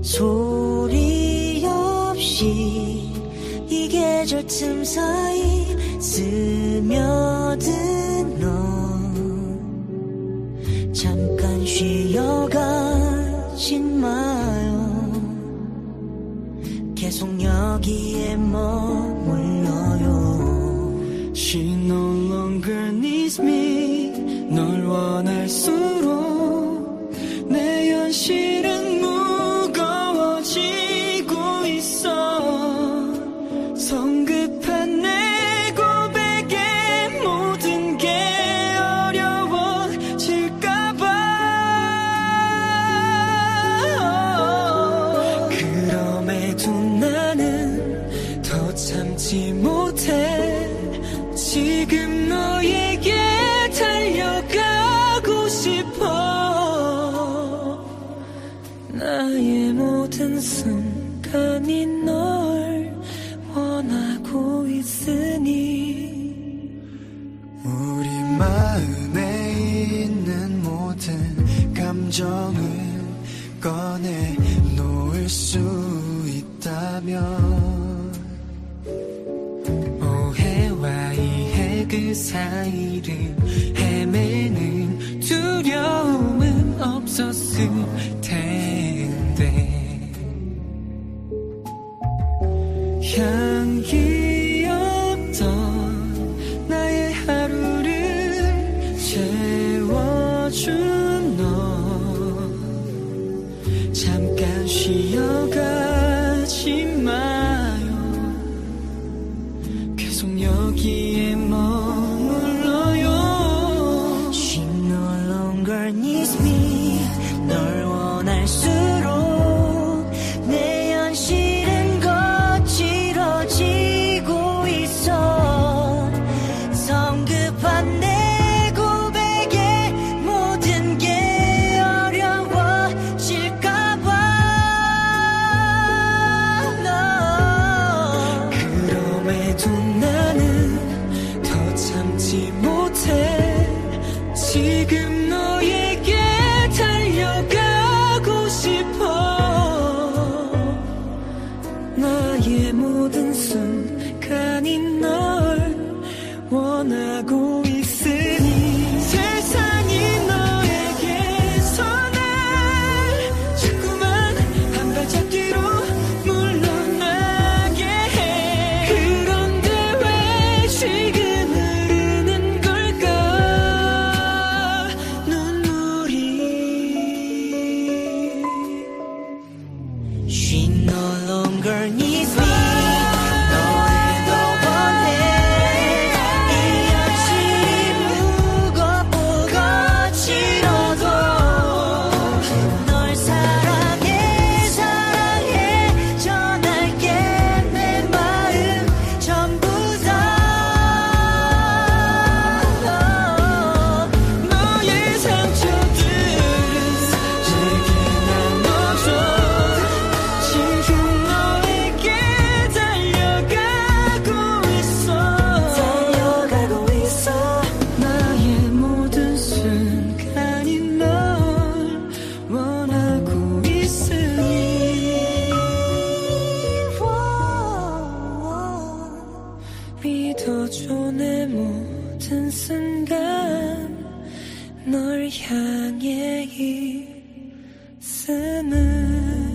소리 없이 이 계절 틈 사이 스며든 너 잠깐 쉬어가지 마요 계속 여기에 머물러요 She no longer needs me 널 원할수록 내 현실은 무거워지고 있어 성급한 내 고백에 모든 게 어려워질까봐 그럼에도 나는 더 참지 못해 지금 너에게 달려가고 싶어 나의 모든 순간이 널 원하고 있으니 우리 마음에 있는 모든 감정을 꺼내놓을 수 있다면 오해와 이해 그 사이를 헤매는 두려움은 없었을 텐데 향기 없던 나의 하루를 채워준 너 잠깐 쉬어가지 마요 계속 여기에 머물러요 She no longer needs me 널 원할수록 내 현실은 거칠어지고 있어 성급한 내 고백에 모든 게 어려워질까봐 너 그럼에도 나는 더 참지 못해 지금 너에게 달려가고 싶어 나의 모든 순간이 널 원하고 있으니 세상이 너에게서 날 자꾸만 한 발짝 뒤로 물러나게 해 그런데 왜 지금 흐르는 걸까 눈물이 She no longer needs me 너를 더 원해 이 현실이 무겁고 거칠어도 널 사랑해 사랑해 전할게 내 마음 전부 다 너의 상처들은 내게 나눠줘 지금 너에게 달려가고 있어 나의 모든 순간이 널 원하고 있으니 믿어줘 내 모든 순간 널 향해 있음을